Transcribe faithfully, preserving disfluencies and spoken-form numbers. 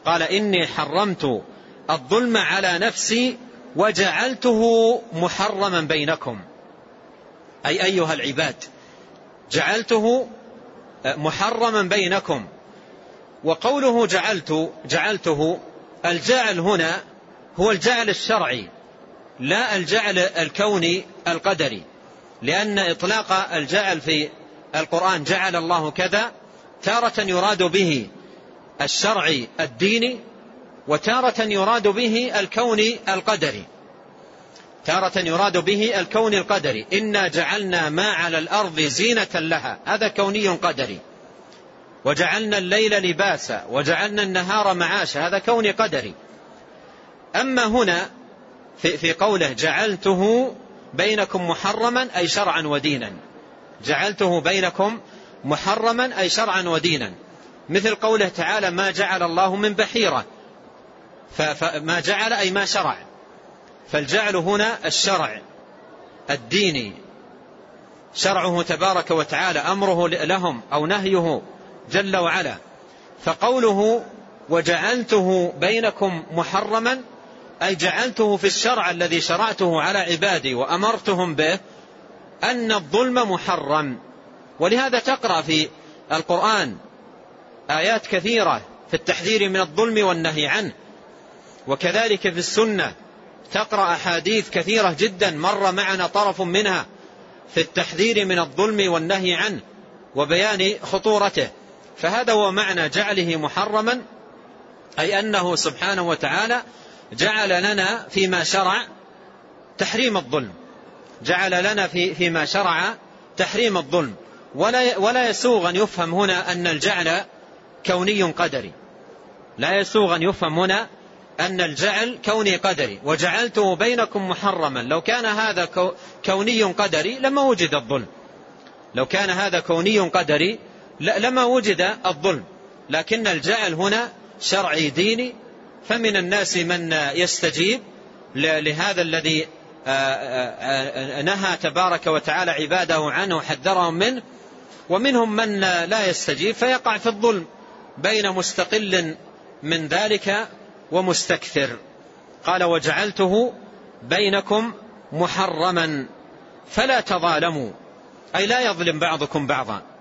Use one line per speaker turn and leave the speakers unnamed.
قال إني حرمت الظلم على نفسي وجعلته محرما بينكم، أي أيها العباد جعلته محرما بينكم. وقوله جعلت جعلته الجعل هنا هو الجعل الشرعي لا الجعل الكوني القدري، لأن إطلاق الجعل في القرآن جعل الله كذا تارة يراد به الشرعي الديني، وتارة يراد به الكوني القدري تارة يراد به الكوني القدري. إنا جعلنا ما على الأرض زينة لها، هذا كوني قدري. وجعلنا الليل لباسا وجعلنا النهار معاشا، هذا كوني قدري. أما هنا في, في قوله جعلته بينكم محرما أي شرعا ودينا، جعلته بينكم محرما أي شرعا ودينا، مثل قوله تعالى ما جعل الله من بحيرة، فما جعل أي ما شرع، فالجعل هنا الشرع الديني، شرعه تبارك وتعالى، أمره لهم أو نهيه جل وعلا. فقوله وجعلته بينكم محرما أي جعلته في الشرع الذي شرعته على عبادي وأمرتهم به أن الظلم محرم. ولهذا تقرأ في القرآن آيات كثيرة في التحذير من الظلم والنهي عنه، وكذلك في السنة تقرأ أحاديث كثيرة جدا مر معنا طرف منها في التحذير من الظلم والنهي عنه وبيان خطورته. فهذا هو معنى جعله محرما، أي أنه سبحانه وتعالى جعل لنا فيما شرع تحريم الظلم، جعل لنا في فيما شرع تحريم الظلم. ولا ولا يسوغ أن يفهم هنا أن الجعل كوني قدري، لا يسوغ أن يفهم هنا أن الجعل كوني قدري. وجعلته بينكم محرما، لو كان هذا كوني قدري لما وجد الظلم، لو كان هذا كوني قدري لما وجد الظلم، لكن الجعل هنا شرعي ديني. فمن الناس من يستجيب لهذا الذي نهى تبارك وتعالى عباده عنه وحذرهم منه، ومنهم من لا يستجيب فيقع في الظلم بين مستقل من ذلك ومستكثر. قال وجعلته بينكم محرما فلا تظالموا، أي لا يظلم بعضكم بعضا.